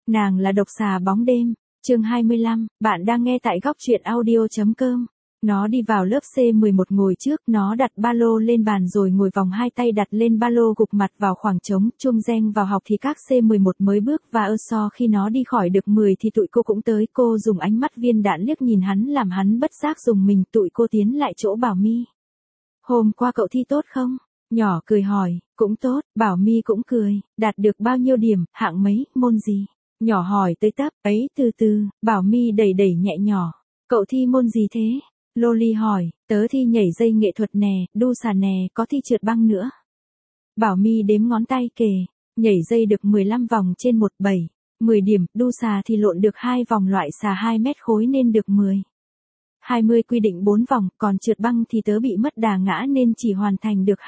Nàng là độc xà bóng đêm, chương 25, bạn đang nghe tại góc truyện audio.com. Nó đi vào lớp C11 ngồi trước, nó đặt ba lô lên bàn rồi ngồi vòng hai tay đặt lên ba lô gục mặt vào khoảng trống, chuông reng vào học thì các C11 mới bước và so khi nó đi khỏi được 10 thì tụi cô cũng tới, cô dùng ánh mắt viên đạn liếc nhìn hắn làm hắn bất giác dùng mình, tụi cô tiến lại chỗ Bảo My. Hôm qua cậu thi tốt không? Nhỏ cười hỏi, cũng tốt, Bảo My cũng cười, đạt được bao nhiêu điểm, hạng mấy, môn gì? Nhỏ hỏi tới tấp, ấy từ từ, Bảo My đẩy đẩy nhẹ nhỏ, cậu thi môn gì thế? Loli hỏi, tớ thi nhảy dây nghệ thuật nè, đu xà nè, có thi trượt băng nữa. Bảo My đếm ngón tay kể, nhảy dây được 15 vòng trên 10 điểm, đu xà thì lộn được 2 vòng loại xà 2 mét khối nên được 10. 20 quy định 4 vòng, còn trượt băng thì tớ bị mất đà ngã nên chỉ hoàn thành được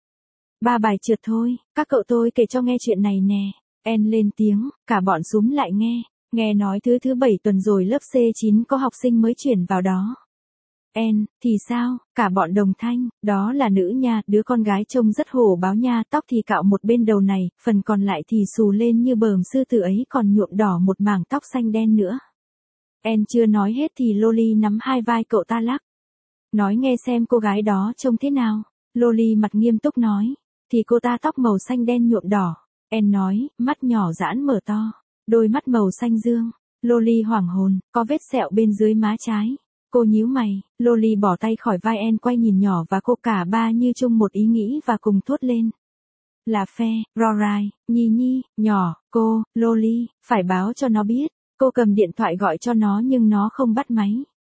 3 bài trượt thôi, các cậu tôi kể cho nghe chuyện này nè. En lên tiếng, cả bọn súm lại nghe nói thứ 7 tuần rồi lớp C9 có học sinh mới chuyển vào đó. En, thì sao, cả bọn đồng thanh, đó là nữ nha, đứa con gái trông rất hổ báo nha, tóc thì cạo một bên đầu này, phần còn lại thì xù lên như bờm sư tử ấy còn nhuộm đỏ một mảng tóc xanh đen nữa. En chưa nói hết thì Loli nắm hai vai cậu ta lắc. Nói nghe xem cô gái đó trông thế nào. Loli mặt nghiêm túc nói, thì cô ta tóc màu xanh đen nhuộm đỏ. En nói, mắt nhỏ giãn mở to, đôi mắt màu xanh dương. Loli hoảng hồn, có vết sẹo bên dưới má trái. Cô nhíu mày, Loli bỏ tay khỏi vai En quay nhìn nhỏ và cô, cả ba như chung một ý nghĩ và cùng thốt lên. Là Phe, Rorai, Nhi, nhỏ, cô, Loli, phải báo cho nó biết. Cô cầm điện thoại gọi cho nó nhưng nó không bắt máy.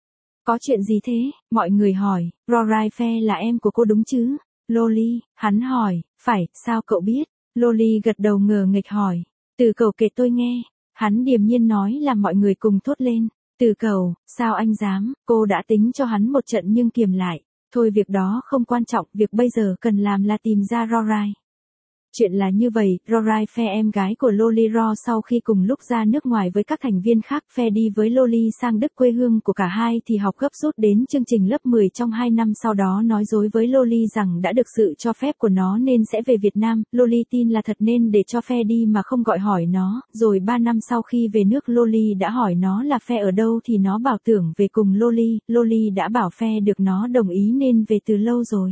Có chuyện gì thế? Mọi người hỏi, Rorai Phe là em của cô đúng chứ? Loli, hắn hỏi, phải, sao cậu biết? Loli gật đầu ngờ nghệch hỏi, Từ Cầu kể tôi nghe. Hắn điềm nhiên nói làm mọi người cùng thốt lên. Từ Cầu, sao anh dám? Cô đã tính cho hắn một trận nhưng kiềm lại. Thôi việc đó không quan trọng, việc bây giờ cần làm là tìm ra Rorai. Chuyện là như vậy, Rorai Phe em gái của Loli Ro sau khi cùng lúc ra nước ngoài với các thành viên khác, Phe đi với Loli sang Đức quê hương của cả hai thì học gấp rút đến chương trình lớp 10 trong 2 năm, sau đó nói dối với Loli rằng đã được sự cho phép của nó nên sẽ về Việt Nam. Loli tin là thật nên để cho Phe đi mà không gọi hỏi nó, rồi 3 năm sau khi về nước Loli đã hỏi nó là Phe ở đâu thì nó bảo tưởng về cùng Loli. Loli đã bảo Phe được nó đồng ý nên về từ lâu rồi.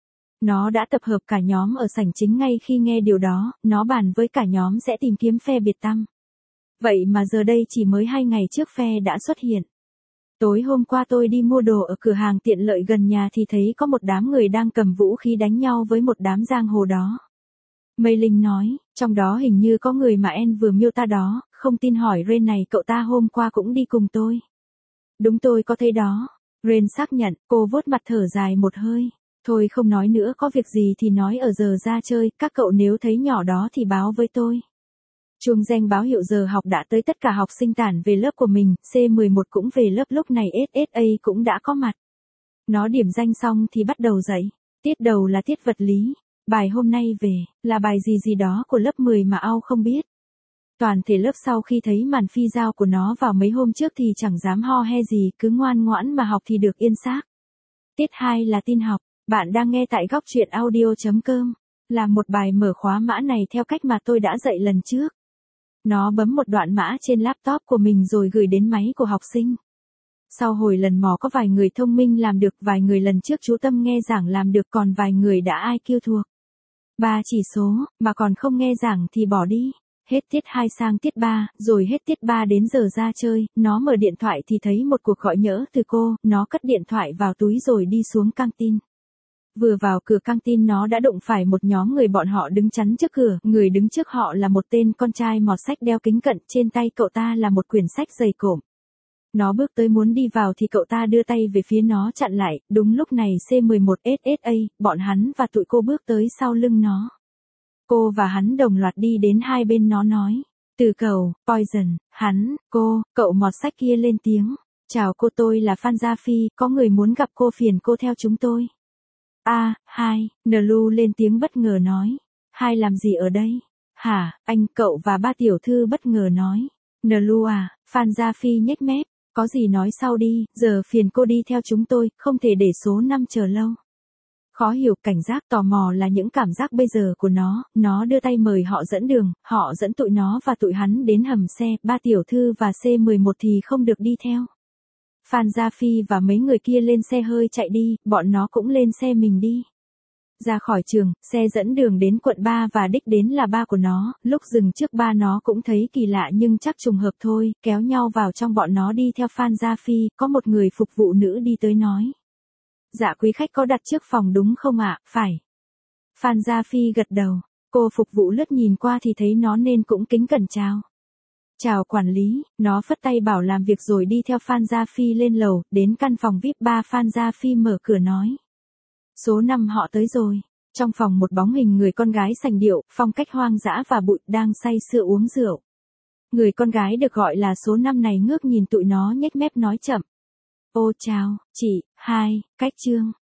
Nó đã tập hợp cả nhóm ở sảnh chính, ngay khi nghe điều đó, nó bàn với cả nhóm sẽ tìm kiếm Phe biệt tăm. Vậy mà giờ đây chỉ mới 2 ngày trước Phe đã xuất hiện. Tối hôm qua tôi đi mua đồ ở cửa hàng tiện lợi gần nhà thì thấy có một đám người đang cầm vũ khí đánh nhau với một đám giang hồ đó. Mây Linh nói, trong đó hình như có người mà En vừa miêu tả đó, không tin hỏi Ren này, cậu ta hôm qua cũng đi cùng tôi. Đúng, tôi có thấy đó. Ren xác nhận, cô vuốt mặt thở dài một hơi. Thôi không nói nữa, có việc gì thì nói ở giờ ra chơi, các cậu nếu thấy nhỏ đó thì báo với tôi. Chuông reng báo hiệu giờ học đã tới, tất cả học sinh tản về lớp của mình, C11 cũng về lớp, lúc này SSA cũng đã có mặt. Nó điểm danh xong thì bắt đầu dạy. Tiết đầu là tiết vật lý. Bài hôm nay về, là bài gì đó của lớp 10 mà Ao không biết. Toàn thể lớp sau khi thấy màn phi dao của nó vào mấy hôm trước thì chẳng dám ho he gì, cứ ngoan ngoãn mà học thì được yên xác. Tiết 2 là tin học. Bạn đang nghe tại góc truyện audio.com. Là một bài mở khóa mã này theo cách mà tôi đã dạy lần trước. Nó bấm một đoạn mã trên laptop của mình rồi gửi đến máy của học sinh. Sau hồi lần mò có vài người thông minh làm được, vài người lần trước chú tâm nghe giảng làm được, còn vài người đã IQ thuộc 3 chỉ số, mà còn không nghe giảng thì bỏ đi. Hết tiết 2 sang tiết 3, rồi hết tiết 3 đến giờ ra chơi, nó mở điện thoại thì thấy một cuộc gọi nhỡ từ cô, nó cất điện thoại vào túi rồi đi xuống căng tin. Vừa vào cửa căng tin nó đã đụng phải một nhóm người, bọn họ đứng chắn trước cửa, người đứng trước họ là một tên con trai mọt sách đeo kính cận, trên tay cậu ta là một quyển sách dày cộm. Nó bước tới muốn đi vào thì cậu ta đưa tay về phía nó chặn lại, đúng lúc này C11 SSA, bọn hắn và tụi cô bước tới sau lưng nó. Cô và hắn đồng loạt đi đến hai bên nó nói, Từ Cầu, Poison, hắn, cô, cậu mọt sách kia lên tiếng, chào cô, tôi là Phan Gia Phi, có người muốn gặp cô, phiền cô theo chúng tôi. Hai, Nlu lên tiếng bất ngờ nói. Hai làm gì ở đây? Hả, anh, cậu và ba tiểu thư bất ngờ nói. Nlu à, Phan Gia Phi nhếch mép, có gì nói sau đi, giờ phiền cô đi theo chúng tôi, không thể để số 5 chờ lâu. Khó hiểu, cảnh giác, tò mò là những cảm giác bây giờ của nó đưa tay mời họ dẫn đường, họ dẫn tụi nó và tụi hắn đến hầm xe, ba tiểu thư và C11 thì không được đi theo. Phan Gia Phi và mấy người kia lên xe hơi chạy đi, bọn nó cũng lên xe mình đi. Ra khỏi trường, xe dẫn đường đến quận 3 và đích đến là ba của nó, lúc dừng trước ba nó cũng thấy kỳ lạ nhưng chắc trùng hợp thôi, kéo nhau vào trong bọn nó đi theo Phan Gia Phi, có một người phục vụ nữ đi tới nói. Dạ quý khách có đặt trước phòng đúng không ạ? Phải. Phan Gia Phi gật đầu, cô phục vụ lướt nhìn qua thì thấy nó nên cũng kính cẩn chào. Chào quản lý, nó phất tay bảo làm việc rồi đi theo Phan Gia Phi lên lầu, đến căn phòng VIP 3 Phan Gia Phi mở cửa nói. Số 5 họ tới rồi. Trong phòng một bóng hình người con gái sành điệu, phong cách hoang dã và bụi đang say sưa uống rượu. Người con gái được gọi là số 5 này ngước nhìn tụi nó nhếch mép nói chậm. Ô chào, chị, cách Trương.